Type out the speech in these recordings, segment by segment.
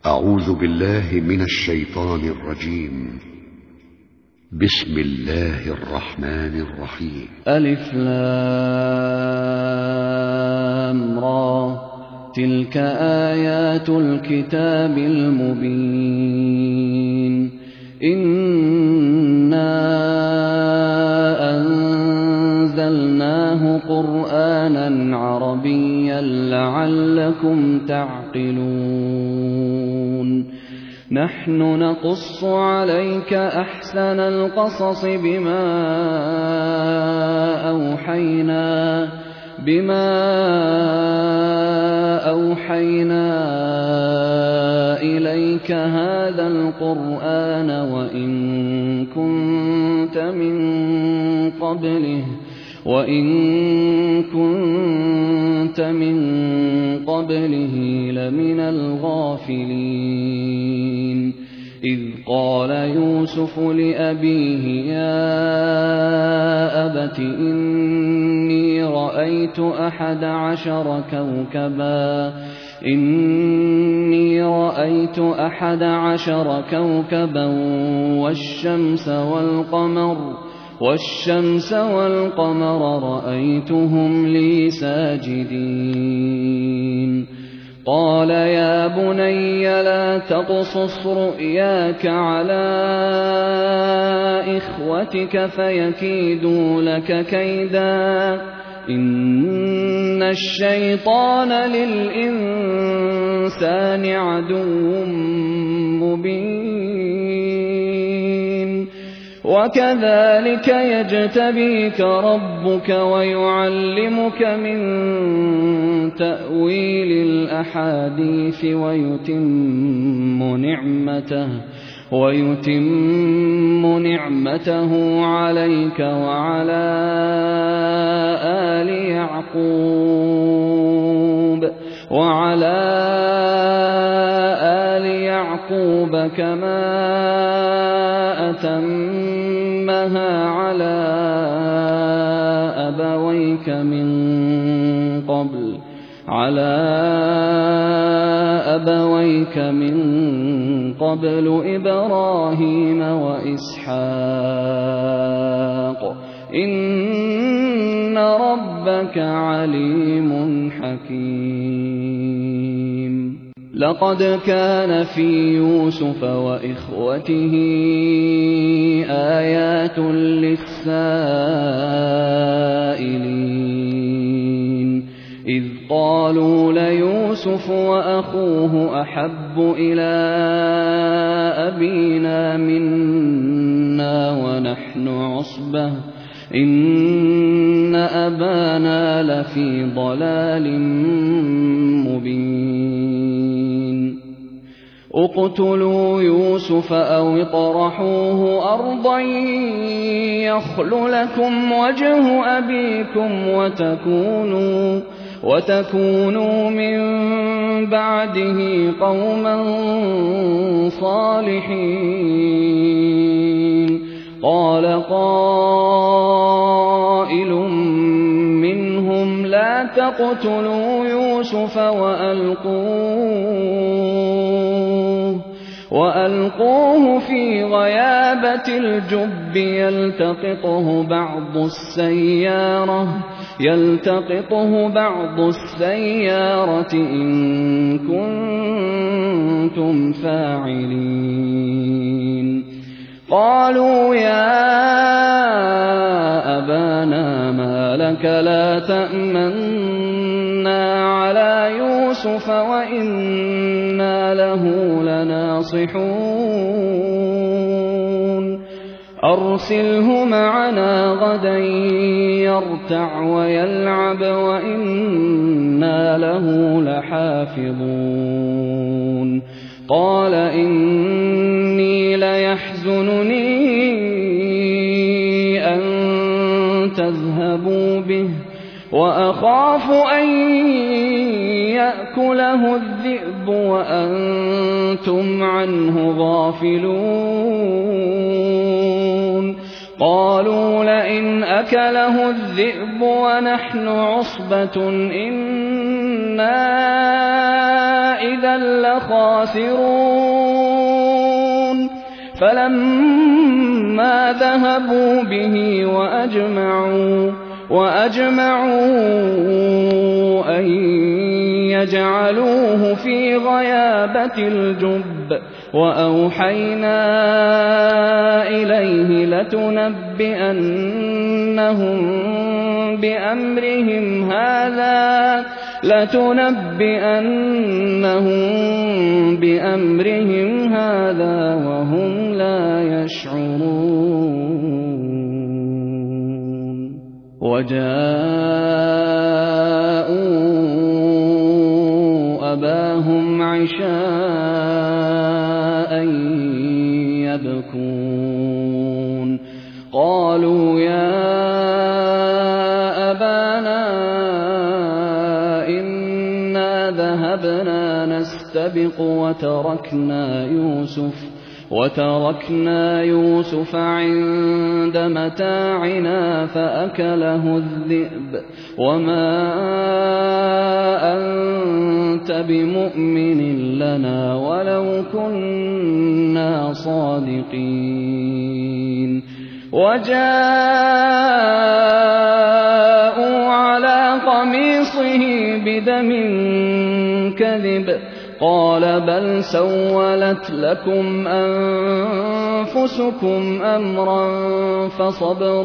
أعوذ بالله من الشيطان الرجيم. بسم الله الرحمن الرحيم. ألف لام را، تلك آيات الكتاب المبين. إنا أنزلناه قرآنا عربيا لعلكم تعقلون. نحن نقص عليك أحسن القصص بما أوحينا إليك هذا القرآن وإن كنت من قبله لمن الغافلين. إذ قال يوسف لأبيه يا أبت إني رأيت 11 كوكبا والشمس والقمر رأيتهم لي ساجدين. قال يا بني لا تقصص رؤياك على إخوتك فيكيدوا لك كيدا، إن الشيطان للإنسان عدو مبين. وكذلك يجتبيك ربك ويعلمك من تأويل الأحاديث ويتم نعمته عليك وعلى آل يعقوب كما أتمها على أبويك من قبل إبراهيم وإسحاق، إن ربك عليم حكيم. لقد كان في يوسف وإخوته آيات للسائلين، إذ قالوا ليوسف وأخوه أحب إلى أبينا منا ونحن عصبة إن أبانا لفي ضلال مبين. اقتلوا يوسف أو اطرحوه أرضا يخل لكم وجه أبيكم وتكونوا من بعده قوما صالحين. قال قائل منهم لا تقتلوا يوسف وألقوه في غيابة الجب يلتقطه بعض السيارة إن كنتم فاعلين. قالوا يا أبانا ما لك لا تأمنا على يوسف وإنا له لناصحون. أرسله معنا غدا يرتع ويلعب وإنا له لحافظون. قال إني ليحزنني أن تذهبوا به وأخاف أن يأكله الذئب وأنتم عنه غافلون. قالوا لئن أكله الذئب ونحن عصبة إنا إِذًا لَّخَاسِرُونَ فَلَمَّا ذَهَبُوا بِهِ وَأَجْمَعُوا أَن يَجْعَلُوهُ فِي غَيَابَتِ الْجُبِّ وَأَوْحَيْنَا إِلَيْهِ لَتُنَبِّئَنَّهُم بِأَمْرِهِمْ هَٰذَا وَهُمْ لَا يَشْعُرُونَ وَجَاءُوا أَبَاهُمْ عِشَاءً يَبْكُونَ قَالُوا يَا أَبَانَا إِنَّا ذَهَبْنَا نَسْتَبِقُ وَتَرَكْنَا يُوسُفَ عِندَ مَتَاعِنَا فَأَكَلَهُ الذِّئْبُ وَمَا أَنتَ بِمُؤْمِنٍ لَّنَا وَلَوْ كُنَّا صَادِقِينَ وَجَاءُوا عَلَىٰ قَمِيصِهِ بِدَمٍ كَذِبٍ قَالَ بَلْ سَوَّلَتْ لَكُمْ أَنفُسُكُمْ أَمْرًا فَصَبْرٌ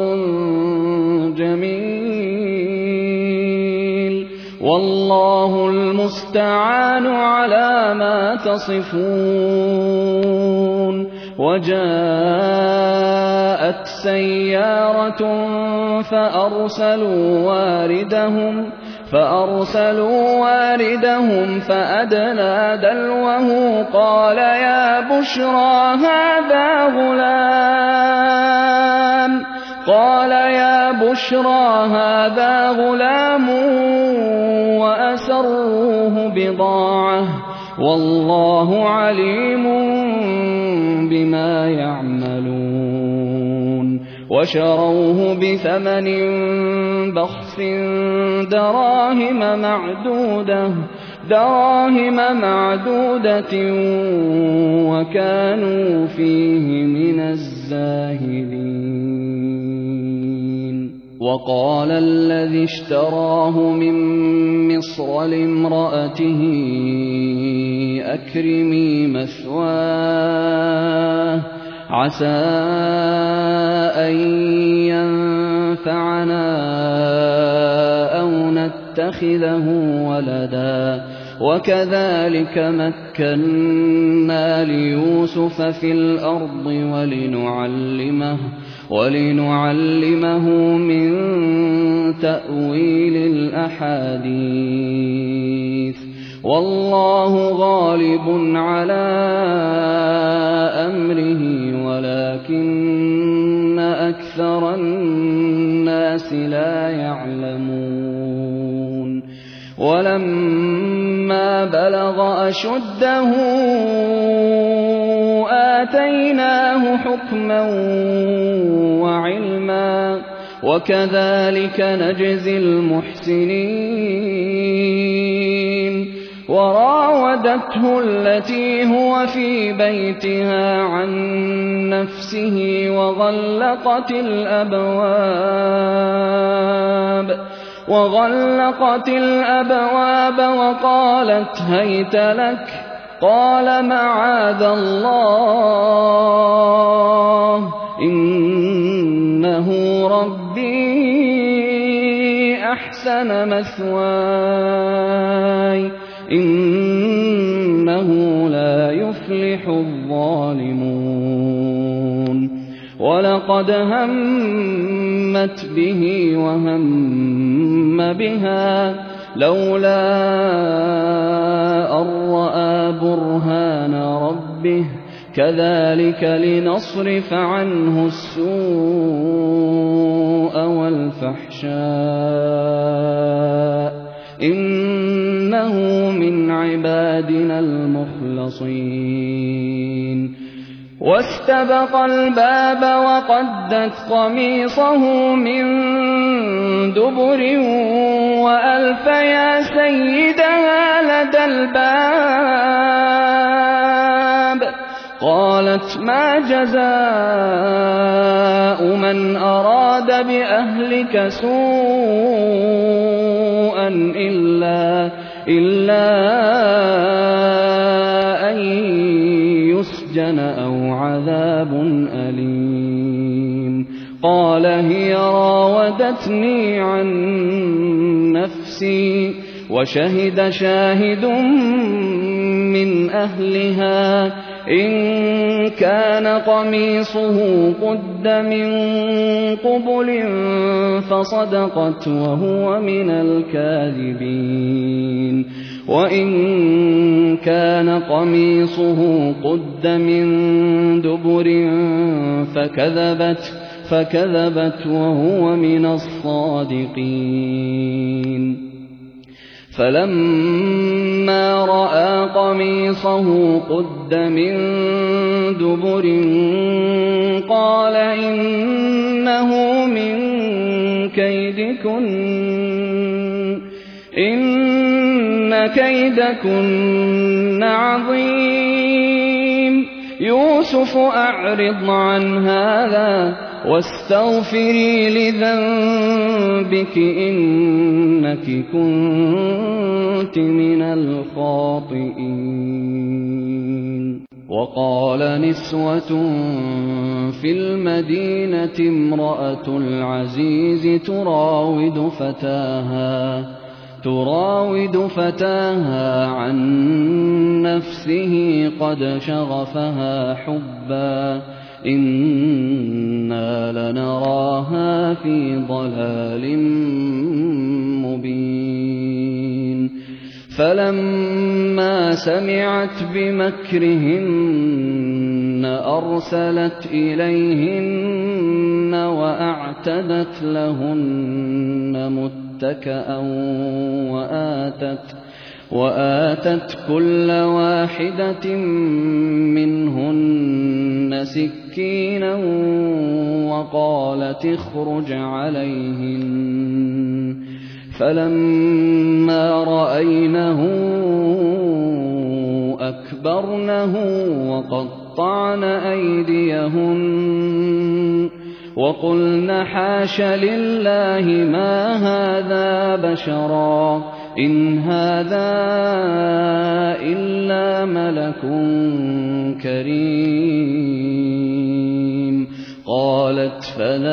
جَمِيلٌ وَاللَّهُ الْمُسْتَعَانُ عَلَىٰ مَا تَصِفُونَ وَجَاءَتْ سَيَّارَةٌ فَأَرْسَلُوا وَارِدَهُمْ فَأَدْلَىٰ دَلْوَهُ قَالَ يَا بُشْرَىٰ هَٰذَا غُلَامٌ وَأَسَرُّوهُ بِضَاعَةً وَاللَّهُ عَلِيمٌ بِمَا يَعْمَلُونَ وَشَرَوْهُ بِثَمَنٍ بَخْسٍ دَرَاهِمَ مَعْدُودَةٍ وَكَانُوا فِيهِ مِنَ الزَّاهِدِينَ وَقَالَ الَّذِي اشْتَرَاهُ مِن مِّصْرَ لِامْرَأَتِهِ أَكْرِمِي مَثْوَاهُ عَسَىٰ أَن يَنفَعَنَا أَوْ نَتَّخِذَهُ وَلَدًا وَكَذَٰلِكَ مَكَّنَّا لِيُوسُفَ فِي الْأَرْضِ وَلِنُعَلِّمَهُ مِن تَأْوِيلِ الْأَحَادِيثِ وَاللَّهُ غَالِبٌ عَلَىٰ أَمْرِهِ وَلَٰكِنَّ أَكْثَرَ النَّاسِ لَا يَعْلَمُونَ وَلَمَّا بَلَغَ أَشُدَّهُ آتَيْنَاهُ حُكْمًا وَعِلْمًا وَكَذَٰلِكَ نَجْزِي الْمُحْسِنِينَ وَرَاوَدَتْهُ الَّتِي هُوَ فِي بَيْتِهَا عَن نَّفْسِهِ وَغَلَّقَتِ الْأَبْوَابَ وَقَالَتْ هَيْتَ لَكَ قَالَ مَعَاذَ اللَّهِ إِنَّهُ رَبِّي أَحْسَنَ مَثْوَايَ إِنَّهُ لَا يُفْلِحُ الظَّالِمُونَ وَلَقَدْ هَمَّتْ بِهِ وَهَمَّ بِهَا لَوْلَا أَن رَّأَىٰ بُرْهَانَ رَبِّهِ كَذَٰلِكَ لِنَصْرِفَ عَنْهُ السُّوءَ وَالْفَحْشَاءَ إِنَّهُ مِنْ عِبَادِنَا الْمُخْلَصِينَ وَاسْتَبَقَ الْبَابَ وَقَدَّتْ قَمِيصَهُ مِن دُبُرٍ وألف يا سيدها لدى الباب. قالت ما جزاء من أراد بأهلك سوءا إلا أن يسجن أو عذاب أليم. قال هي راودتني عن نفسي وشهد شاهد من أهلها إن كان قميصه قد من قبل فصدقت وهو من الكاذبين وإن كان قميصه قد من دبر فكذبت وهو من الصادقين. فلما رأى قميصه قد من دبر قال إنه من كيدكن إن كيدكن عظيم. يوسف أعرض عن هذا واستغفري لذنبك إنك كنت من الخاطئين. وقال نسوة في المدينة امرأة العزيز تراود فتاها عن نفسه قد شغفها حبا إنا لنراها في ضلال مبين. فلما سمعت بمكرهن أرسلت إليهن وأعتدت لهن متكأ وآتت كل واحدة منهن سكينا وقالت اخرج عليهن. فلما رأينه أكبرنه وقطعن أيديهن وقلن حاش لله ما هذا بشرا إن هذا إلا ملك كريم. قالت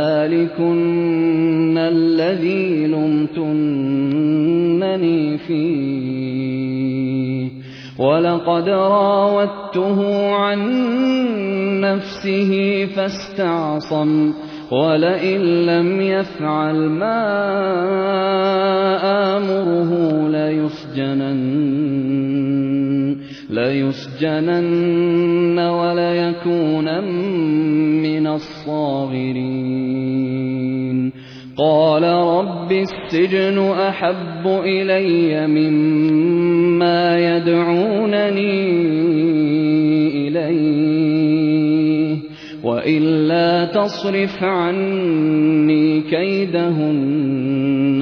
فذلكن الذي لمتنني فيه ولقد راودته عن نفسه فاستعصم ولئن لم يفعل ما آمره ليسجنن وليكونن من الصاغرين. قال رب السجن أحب إلي مما يدعونني إليه وإلا تصرف عني كيدهن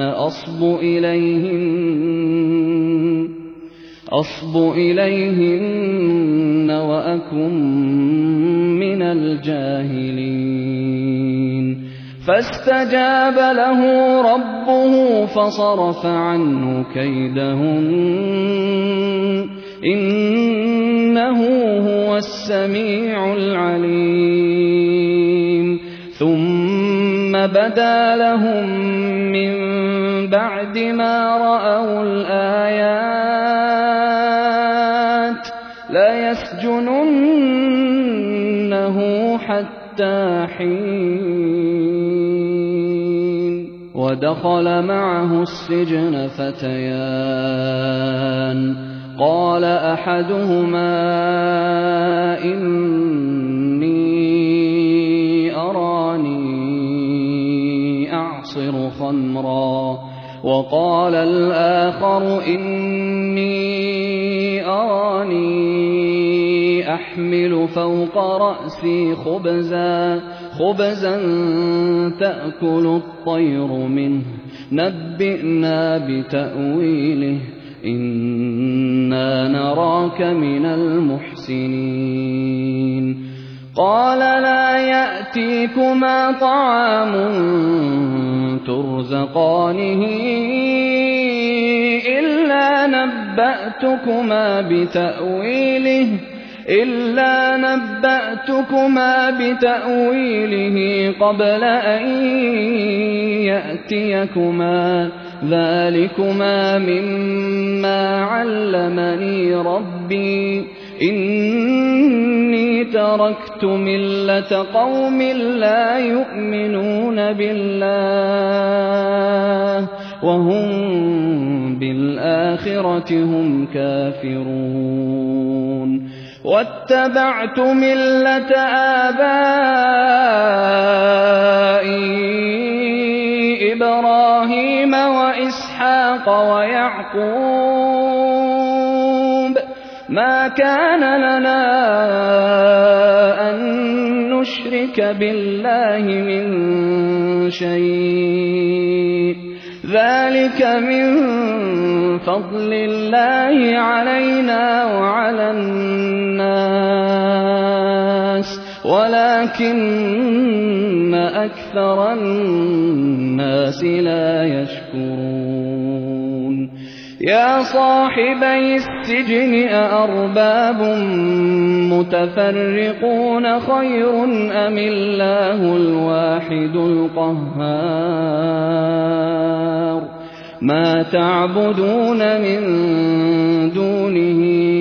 أصب إليهن وأكن من الجاهلين. فاستجاب له ربه فصرف عنه كيدهن إنه هو السميع العليم. ثم بدا لهم من بعد ما رأوا الآيات ليسجننه حتى حين. ودخل معه السجن فتيان قال أحدهما إني أراني أعصر خمرا وقال الآخر إني أراني أحمل فوق رأسي خبزا تأكل الطير منه نبئنا بتأويله إنا نراك من المحسنين قال لا يأتيكما طعام ترزقانه إلا نبأتكما بتأويله قبل أن يأتيكما ذلكما مما علمني ربي إني تركت ملة قوم لا يؤمنون بالله وهم بالآخرة هم كافرون واتبعت ملة آبائي إبراهيم وإسحاق ويعقوب ما كان لنا أن نشرك بالله من شيء ذلك من فضل الله علينا وعلى الناس ولكن أكثر الناس لا يشكرون يا صاحبي السجن أأرباب متفرقون خير أم الله الواحد القهار ما تعبدون من دونه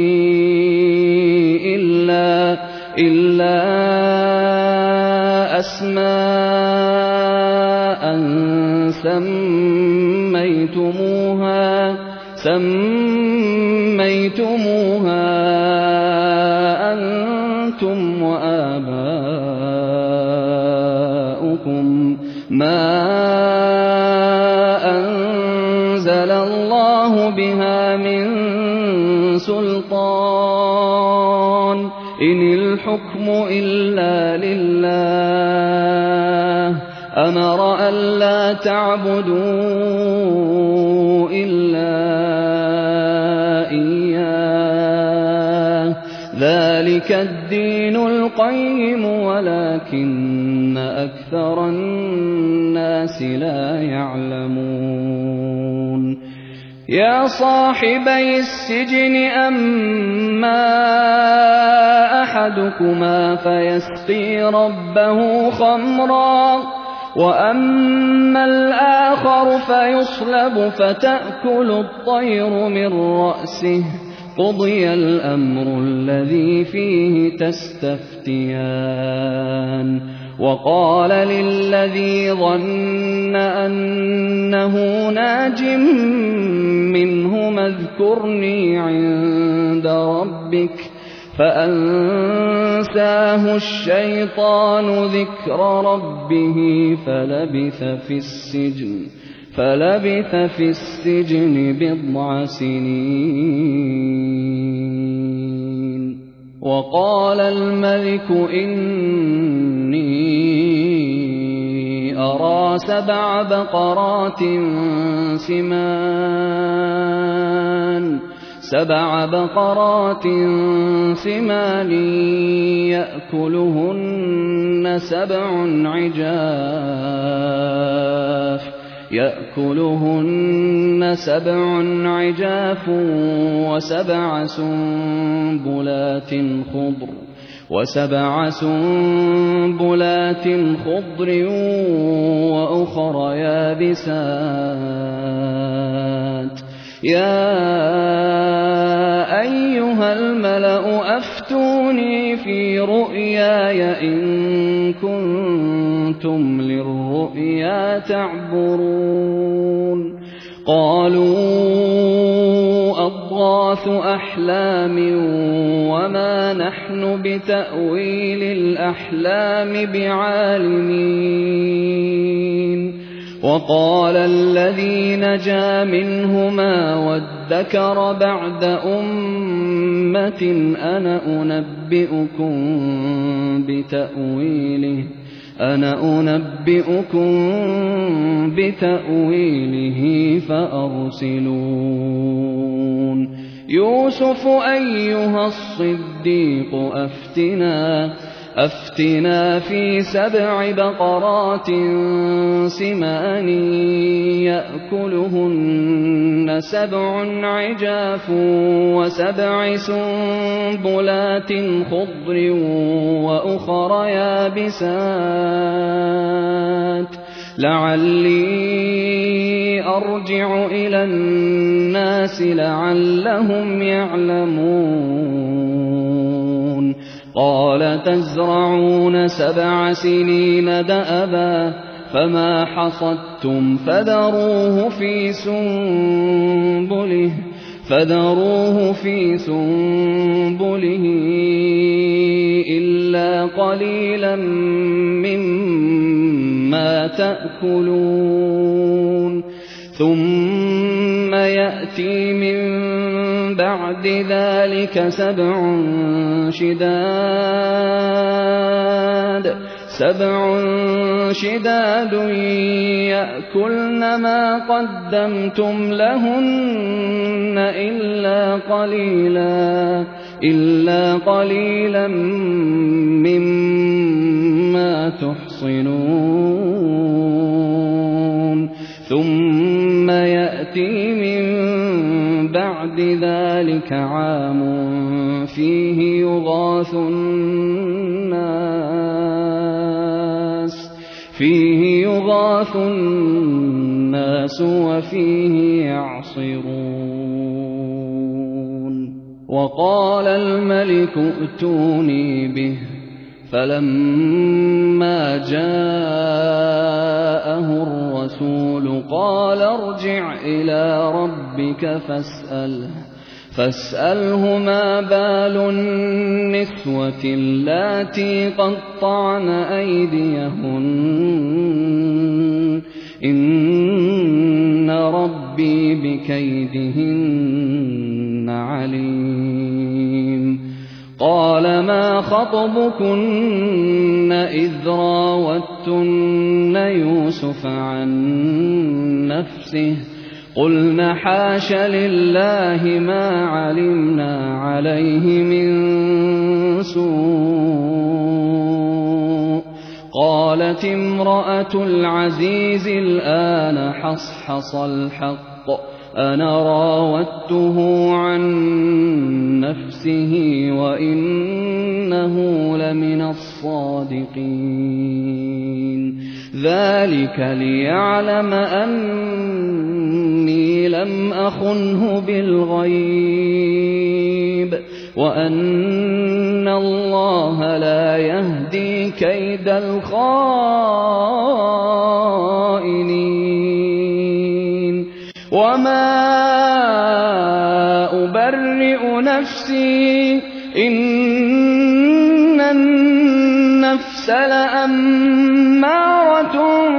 إلا أسماء سميتموها أنتم وآباؤكم ما أنزل الله بها من سلطان إن الحكم إلا لله أمر ألا تعبدوا إلا إياه ذلك الدين القيم ولكن أكثر الناس لا يعلمون يا صاحبي السجن أما أحدكما فيسقي ربه خمرا وأما الآخر فيصلب فتأكل الطير من رأسه قضي الأمر الذي فيه تستفتيان وقال للذي ظن أنه ناج منهما اذكرني عند ربك فأنساه الشيطان ذكر ربه فلبث في السجن بضع سنين وقال الملك إني أرى 7 بقرات سمان يأكلهن 7 عجاف وسبع سنبلات خضر وأخر يابسات يا أيها الملأ أفتوني في رؤياي إن كنتم للرؤيا تعبرون قالوا أضغاث أحلام وما نحن بتأويل الأحلام بعالمين وقال الذي نجا منهما وادكر بعد أمة أنا أنبئكم بتأويله فأرسلون يوسف أيها الصديق أفتنا في 7 بقرات سمان يأكلهن 7 عجاف و7 سنبلات خضر وأخر يابسات لعلي أرجع إلى الناس لعلهم يعلمون قال تزرعون 7 سنين دأبا فما حصدتم فذروه في سنبله إلا قليلا مما تأكلون ثم يأتي من بعد ذلك 7 شداد يأكلن ما قدمتم لهن إلا قليلا مما تحصنون ثم يأتي من بعد ذلك عام فيه يغاث الناس وفيه يعصرون وقال الملك ائتوني به فلما جاءه الرسول قال ارجع إلى ربك فاسأله ما بال النسوة اللاتي قطعن أيديهن إن ربي بكيدهن عليم قال ما خطبكن إذ راوتن يوسف عن نفسه قلنا حاش لله ما علمنا عليه من سوء قالت امرأة العزيز الآن حصحص الحق أنا راودته عن نفسه وإنه لمن الصادقين ذلك ليعلم أني لم أخنه بالغيب وأن الله لا يهدي كيد الخائنين وما أبرئ نفسي إن النفس لأمارة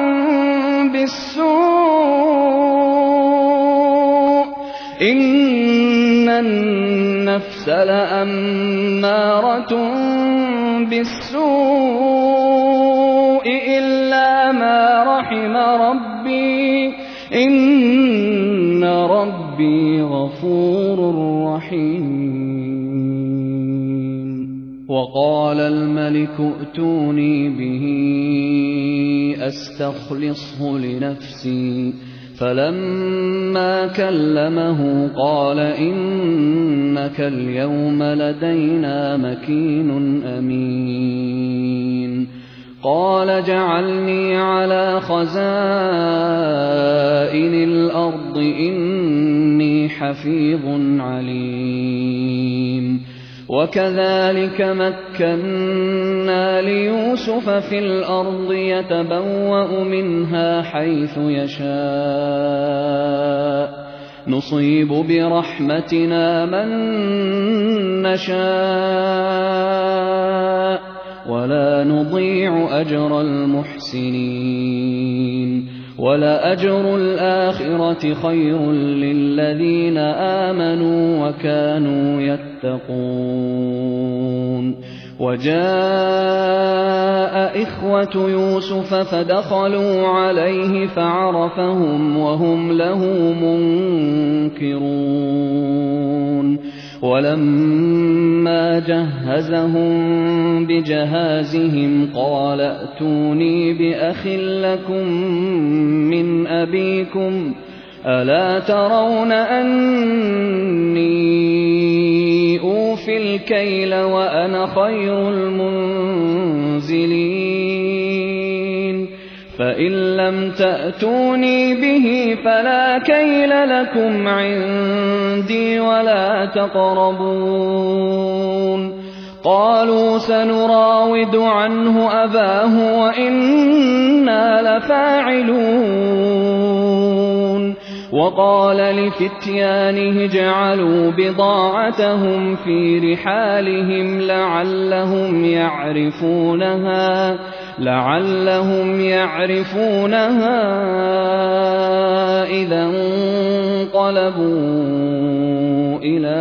بالسوء إلا ما رحم ربي إن ربي غفور رحيم وقال الملك ائتوني به أستخلصه لنفسي فلما كلمه قال إنك اليوم لدينا مكين أمين قال جعلني على خزائن الأرض إني حفيظ عليم وكذلك مكنا ليوسف في الأرض يتبوأ منها حيث يشاء نصيب برحمتنا من نشاء ولا نضيع أجر المحسنين وَلَأَجْرُ الْآخِرَةِ خَيْرٌ لِّلَّذِينَ آمَنُوا وَكَانُوا يَتَّقُونَ وَجَاءَ إِخْوَةُ يُوسُفَ فَدَخَلُوا عَلَيْهِ فَعَرَفَهُمْ وَهُمْ لَهُ مُنكِرُونَ وَلَمَّا جَهَّزَهُم بِجَهَازِهِمْ قَالَ ائْتُونِي بِأَخٍ لَّكُم مِّنْ أَبِيكُمْ أَلَا تَرَوْنَ أَنِّي أُوفِي الْكَيْلَ وَأَنَا خَيْرُ الْمُنزِلِينَ فَإِن لَّمْ تَأْتُونِي بِهِ فَلَا كَيْلَ لَكُمْ عِندِي وَلَا تَقْرَبُونِ قَالُوا سَنُرَاوِدُ عَنْهُ أَبَاهُ وَإِنَّا لَفَاعِلُونَ وَقَالَ لِفِتْيَانِهِ اجْعَلُوا بِضَاعَتَهُمْ فِي رِحَالِهِمْ لَعَلَّهُمْ يَعْرِفُونَهَا إِذَا انقَلَبُوا إِلَىٰ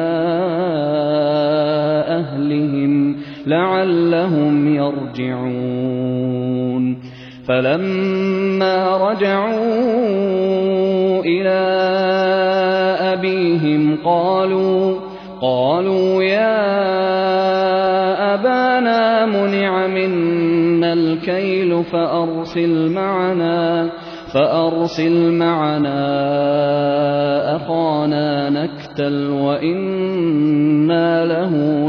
أَهْلِهِمْ لَعَلَّهُمْ يَرْجِعُونَ فَلَمَّا رَجَعُوا إِلَىٰ أَبِيهِمْ قَالُوا يَا أَبَانَا مُنِعَ مِنَّا الْكَيْلُ فَأَرْسِلْ مَعَنَا أَخَانَا نَكْتَلْ وَإِنَّا لَهُ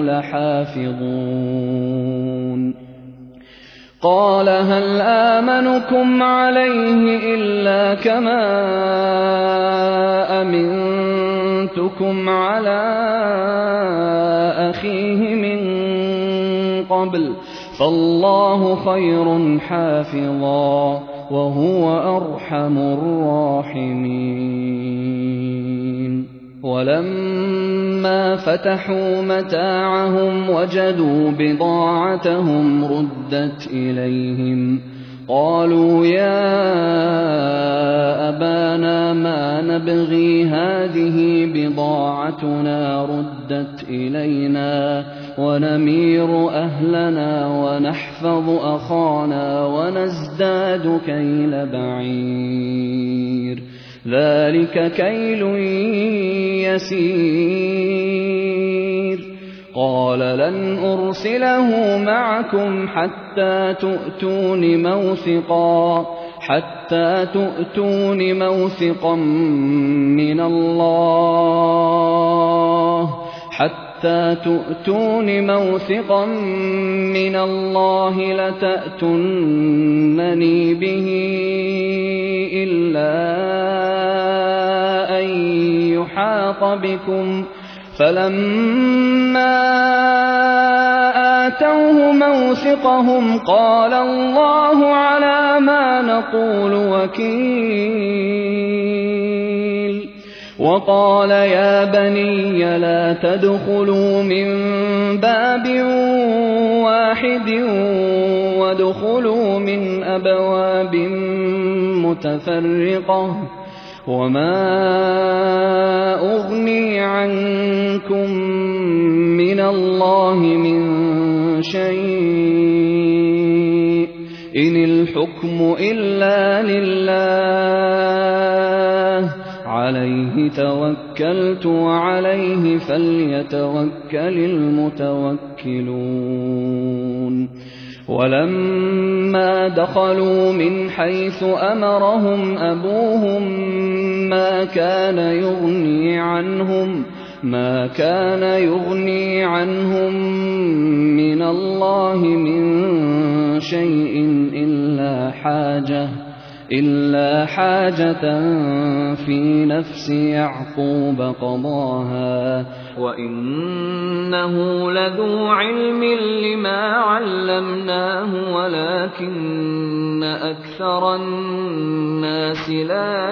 لَحَافِظُونَ قَالَ هَلْ آمَنُكُمْ عَلَيْهِ إِلَّا كَمَا أَمِنتُكُمْ عَلَىٰ أَخِيهِ مِن قَبْلُ فَاللَّهُ خَيْرٌ حَافِظًا وَهُوَ أَرْحَمُ الرَّاحِمِينَ وَلَمَّا فَتَحُوا مَتَاعَهُمْ وَجَدُوا بِضَاعَتَهُمْ رُدَّتْ إِلَيْهِمْ قَالُوا يَا أَبَانَا مَا نَبْغِي هَٰذِهِ بِضَاعَتُنَا رُدَّتْ إِلَيْنَا وَنَمِيرُ أَهْلَنَا وَنَحْفَظُ أَخَانَا وَنَزْدَادُ كَيْلَ بَعِيرٍ ذَلِكَ كَيْلٌ يَسِيرٌ قَالَ لَنْ أُرْسِلَهُ مَعَكُمْ حَتَّىٰ تُؤْتُونِ مَوْثِقًا مِّنَ اللَّهِ لَتَأْتُنَّنِي بِهِ إِلَّا أَن يُحَاطَ بِكُمْ فَلَمَّا آتَوْهُ مَوْثِقَهُمْ قَالَ اللَّهُ عَلَىٰ مَا نَقُولُ وَكِيلٌ وَقَالَ يَا بَنِيَّ لَا تَدْخُلُوا مِن بَابٍ وَاحِدٍ وَادْخُلُوا مِنْ أَبْوَابٍ مُّتَفَرِّقَةٍ وَمَا أُغْنِي عَنكُم مِّنَ اللَّهِ مِن شَيْءٍ إِنِ الْحُكْمُ إِلَّا لِلَّهِ عَلَيْهِ تَوَكَّلْتُ وَعَلَيْهِ فَلْيَتَوَكَّلِ الْمُتَوَكِّلُونَ وَلَمَّا دَخَلُوا مِنْ حَيْثُ أَمَرَهُمْ أَبُوهُم مَّا كَانَ يُغْنِي عَنْهُم مِّنَ اللَّهِ مِن شَيْءٍ إِلَّا حَاجَةً فِي نَفْسِ يَعْقُوبَ قَضَاهَا وَإِنَّهُ لَذُو عِلْمٍ لِّمَا عَلَّمْنَاهُ وَلَٰكِنَّ أَكْثَرَ النَّاسِ لَا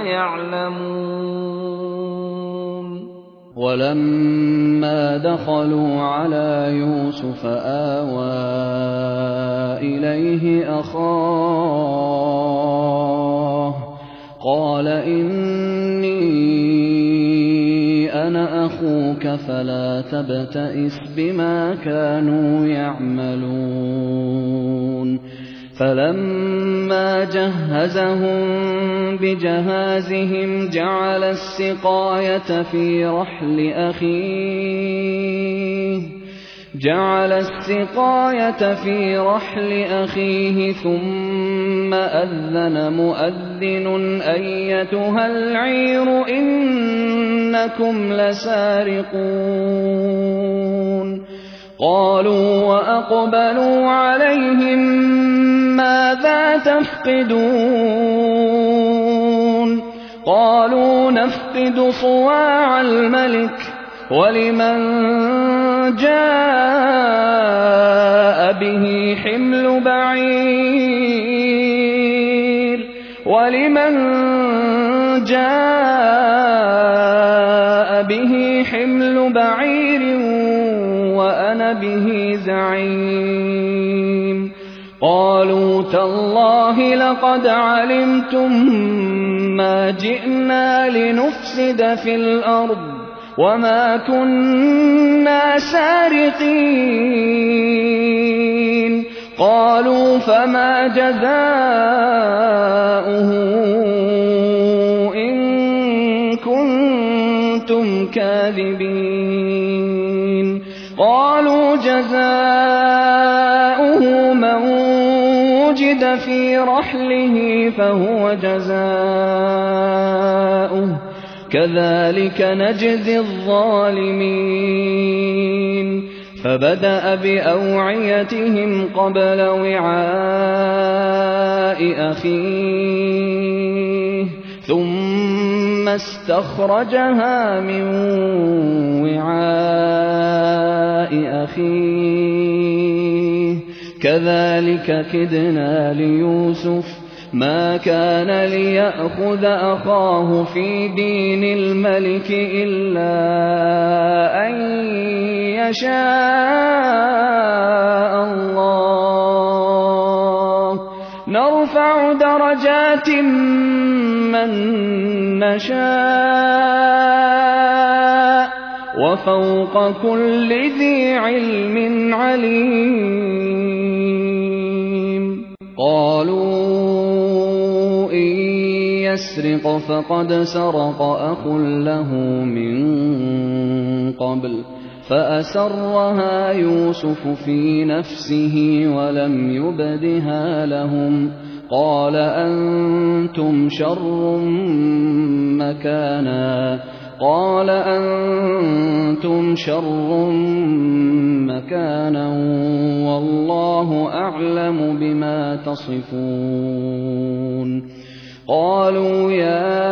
يَعْلَمُونَ وَلَمَّا دَخَلُوا عَلَىٰ يُوسُفَ آوَىٰ إِلَيْهِ أَخَاهُ قال إني أنا أخوك فلا تبتئس بما كانوا يعملون فلما جهزهم بجهازهم جعل السقاية في رحل أخيه ثم أذن مؤذن أيتها العير إنكم لسارقون قالوا وأقبلوا عليهم ماذا تفقدون قالوا نفقد صواع الملك ولمن جاء به حمل بعير وأنا به زعيم قالوا تالله لقد علمتم ما جئنا لنفسد في الأرض وما كنا سارقين قالوا فما جزاؤه إن كنتم كاذبين قالوا جزاؤه من وجد في رحله فهو جزاؤه كذلك نجزي الظالمين فبدأ بأوعيتهم قبل وعاء أخيه ثم استخرجها من وعاء أخيه كذلك كدنا ليوسف ما كان ليأخذ أخاه في دين الملك إلا أن يشاء الله نرفع درجات من نشاء وفوق كل ذي علم عليم قالوا إن يسرق فقد سرق أخ له من قبل فأسرها يوسف في نفسه ولم يبدها لهم قال أنتم شر مكانا والله أعلم بما تصفون قالوا يا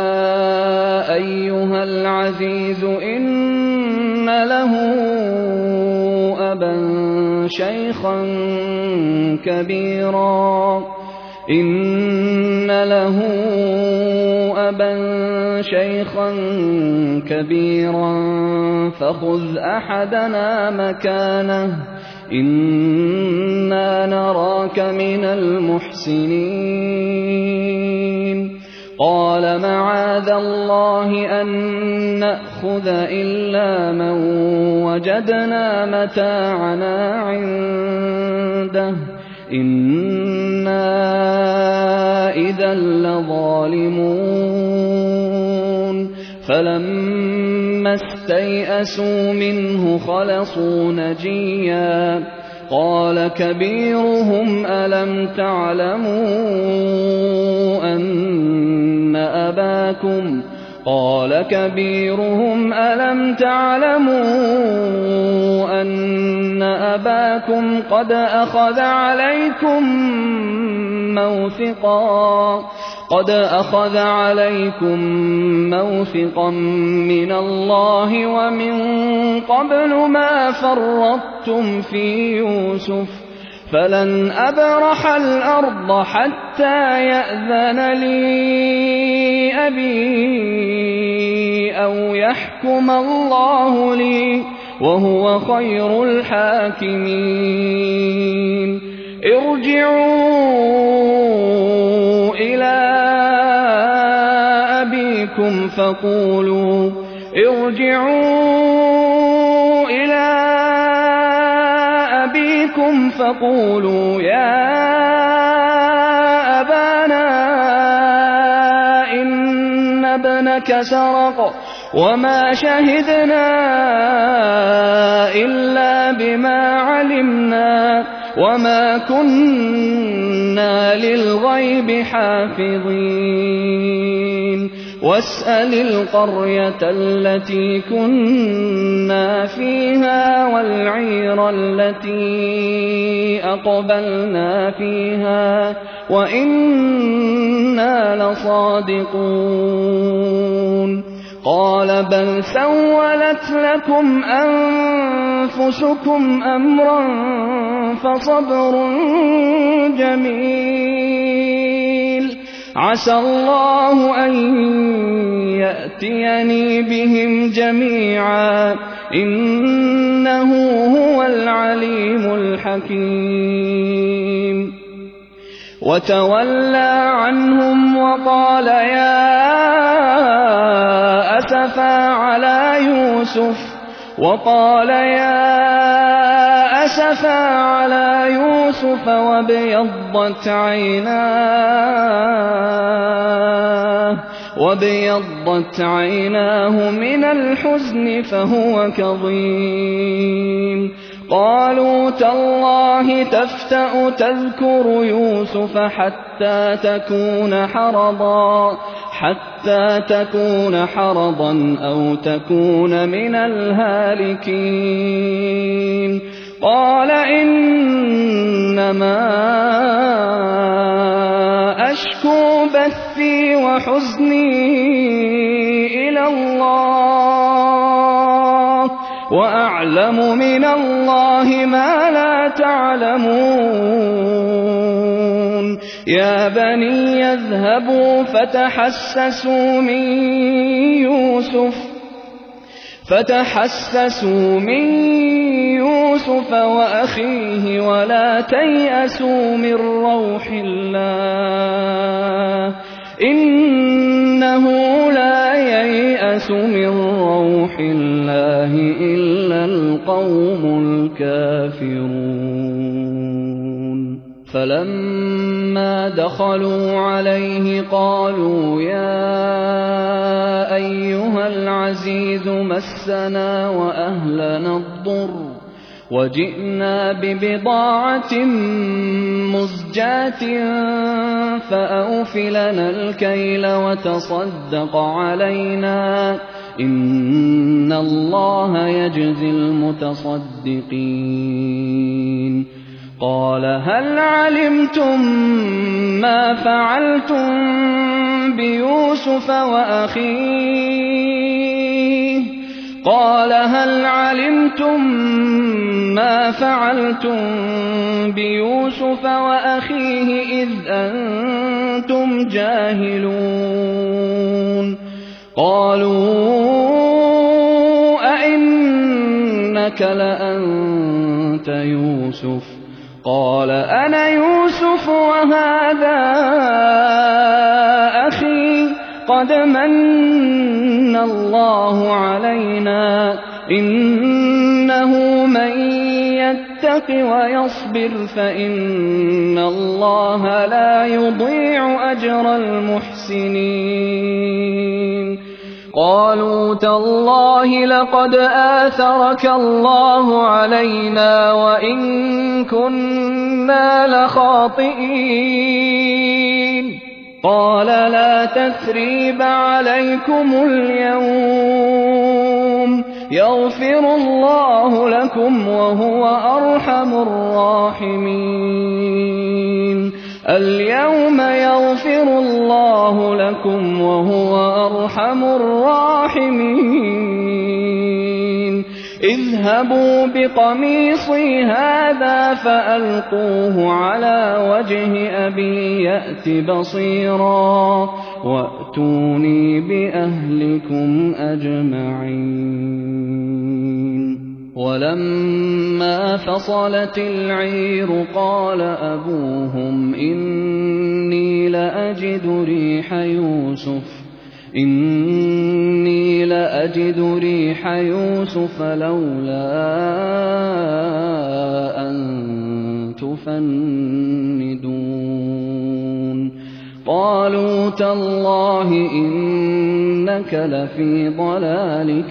أيها العزيز إن له أبا شيخا كبيرا فخذ أحدنا مكانه إنا نراك من المحسنين قال معاذ الله أن نأخذ إلا من وجدنا متاعنا عنده إنا إذا لظالمون فلما استيئسوا منه خلصوا نجيا قال كبيرهم ألم تعلموا أن أباكم قد أخذ عليكم موثقا من الله ومن قبل ما فرطتم في يوسف فلن أبرح الأرض حتى يأذن لي أبي أو يحكم الله لي وهو خير الحاكمين ارجعوا إلى لكم فقولوا ارجعوا إلى أبيكم فقولوا يا أبانا إن ابنك سرق وما شهدنا إلا بما علمنا وما كنا للغيب حافظين واسأل القرية التي كنا فيها والعير التي أقبلنا فيها وإنا لصادقون قال بل سولت لكم أنفسكم أمرا فصبر جميل عسى الله أن يأتيني بهم جميعا إنه هو العليم الحكيم وتولى عنهم وقال يا أسفا على يوسف وابيضت عيناه من الحزن فهو كظيم قالوا تالله تفتأ تذكر يوسف حتى تكون حرضا أو تكون من الهالكين قال إنما أشكو بثي وحزني إلى الله وأعلم من الله ما لا تعلمون يا بني اذهبوا فتحسسوا من يوسف وأخيه ولا تيأسوا من روح الله إنه لا ييأس من روح الله إلا القوم الكافرون فلما دخلوا عليه قالوا يا أيها العزيز مسنا وأهلنا الضر وجئنا ببضاعة مزجاة فأوف لنا الكيل وتصدق علينا إن الله يجزي المتصدقين قال هل علمتم ما فعلتم بيوسف وأخيه إذ أنتم جاهلون قالوا أئنك لأنت يوسف قال أنا يوسف وهذا أخي قد من الله علينا إنه من يتق ويصبر فإن الله لا يضيع أجر المحسنين قالوا تالله لقد آثرك الله علينا وإن كنا لخاطئين قال لا تثريب عليكم اليوم يغفر الله لكم وهو أرحم الراحمين اليوم يغفر الله لكم وهو أرحم الراحمين اذهبوا بقميصي هذا فألقوه على وجه أبي يأت بصيرا وأتوني بأهلكم أجمعين ولما فصلت العير قال أبوهم إني لأجد ريح يوسف إني لأجد ريح يوسف لولا أن تفندون قالوا تالله إنك لفي ضلالك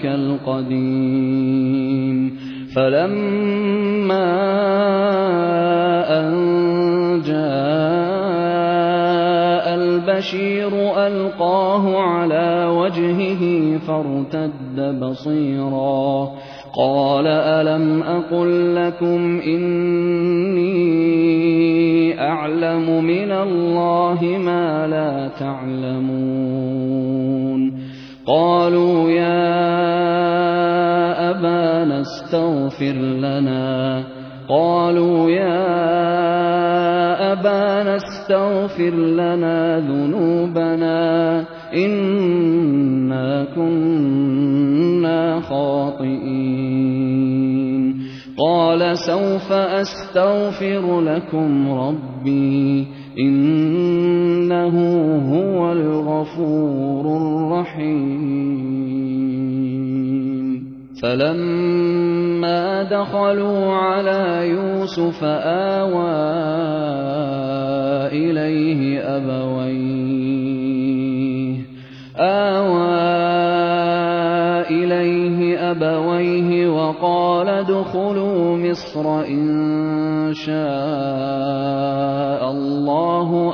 القديم فلما أن جاء البشير ألقاه على وجهه فارتد بصيرا قال ألم أقل لكم إني أعلم من الله ما لا تعلمون قالوا يا أبانا استغفر لنا ذنوبنا إنا كنا خاطئين قال سوف أستغفر لكم ربي إنه هو الغفور الرحيم فلما دخلوا على يوسف آوى إليه أبويه وقال ادخلوا مصر إن شاء الله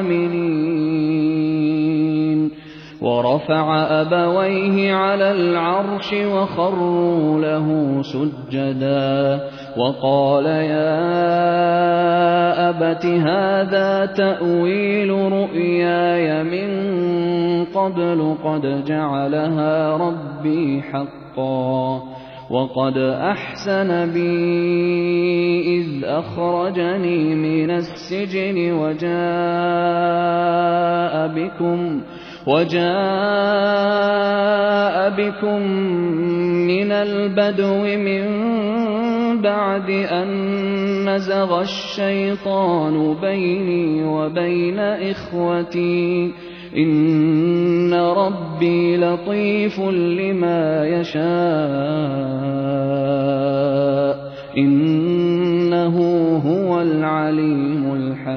آمنين ورفع أبويه على العرش وخروا له سجدا وقال يا أبت هذا تأويل رؤياي من قبل قد جعلها ربي حقا وقد أحسن بي إذ أخرجني من السجن وجاء بكم من البدو من بعد أن نزغ الشيطان بيني وبين إخوتي إن ربي لطيف لما يشاء إنه هو العليم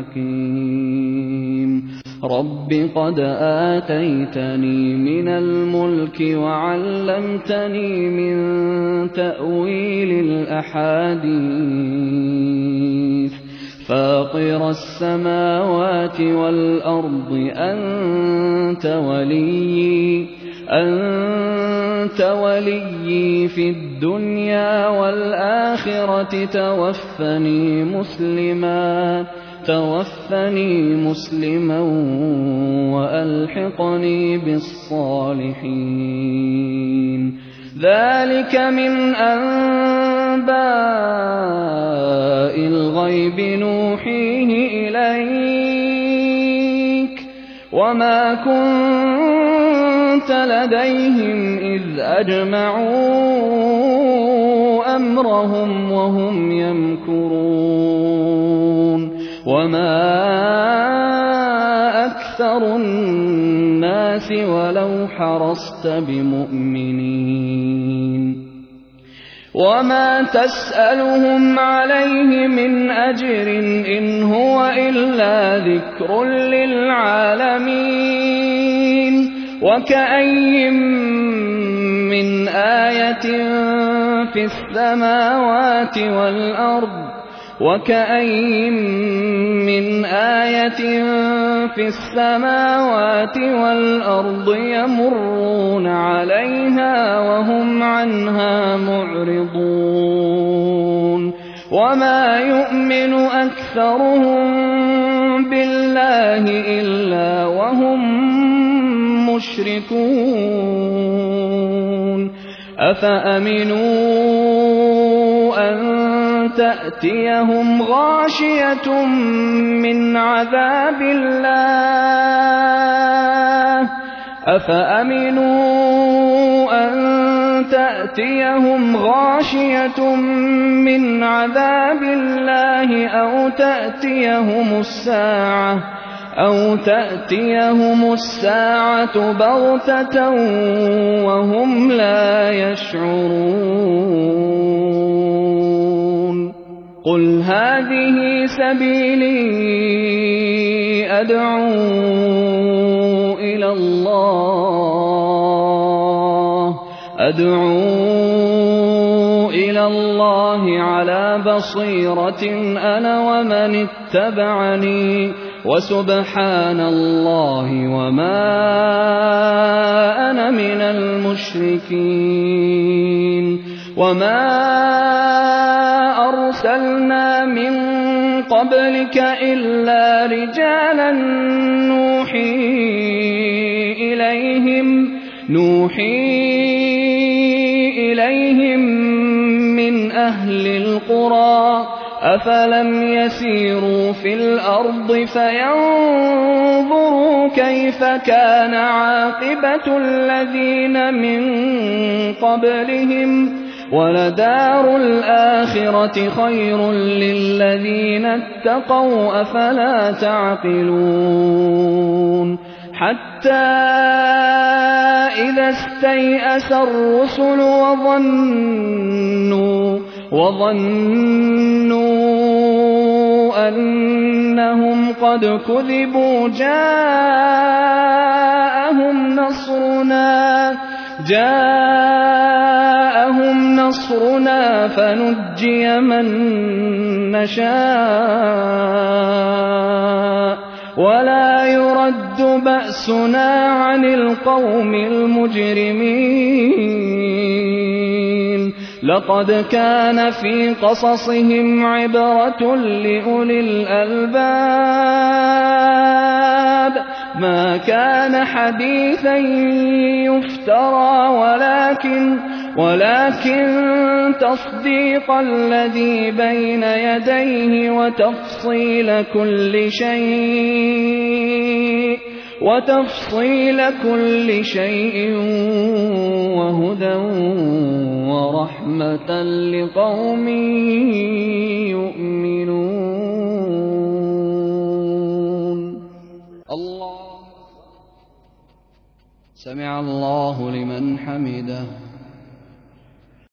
الحكيم رب قد آتيتني من الملك وعلمتني من تأويل الأحاديث فاطر السماوات والأرض أنت وليي في الدنيا والآخرة توفني مسلما وألحقني بالصالحين ذلك من أنباء الغيب نوحيه إليك وما كنت لديهم إذ أجمعوا أمرهم وهم يمكرون وما أكثر الناس ولو حرصت بمؤمنين وما تسألهم عليه من أجر إن هو إلا ذكر للعالمين وكأي من آية في السماوات والأرض يمرون عليها وهم عنها معرضون وما يؤمن أكثرهم بالله إلا وهم مشركون أفأمنوا أن تأتيهم غاشية من عذاب الله أو تأتيهم الساعة أَوْ تَأْتِيَهُمُ السَّاعَةُ بَغْتَةً وَهُمْ لَا يَشْعُرُونَ قُلْ هَٰذِهِ سَبِيلِي أَدْعُو إِلَى اللَّهِ عَلَىٰ بَصِيرَةٍ أَنَا وَمَنِ اتَّبَعَنِي وَسُبْحَانَ اللَّهِ وَمَا أَنَا مِنَ الْمُشْرِكِينَ وَمَا أَرْسَلْنَا مِن قَبْلِكَ إِلَّا رِجَالًا نُوحِي إِلَيْهِم مِّنْ أَهْلِ الْقُرَىٰ أَفَلَمْ يَسِيرُوا فِي الْأَرْضِ فَيَنظُرُوا كَيْفَ كَانَ عَاقِبَةُ الَّذِينَ مِن قَبْلِهِمْ ۚ وَلَدَارُ الْآخِرَةِ خَيْرٌ لِّلَّذِينَ اتَّقَوْا ۗ أَفَلَا تَعْقِلُونَ حَتَّىٰ إِذَا اسْتَيْأَسَ الرُّسُلُ وَظَنُّوا أَنَّهُمْ قَدْ كُذِبُوا جاءهم نصرنا فنجي من نشاء ولا يرد بأسنا عن القوم المجرمين لقد كان في قصصهم عبرة لأولي الألباب ما كان حديثا يفترى ولكن تصديق الذي بين يديه وتفصيل كل شيء وهدى ورحمة لقوم يؤمنون. الله سمع الله لمن حمده.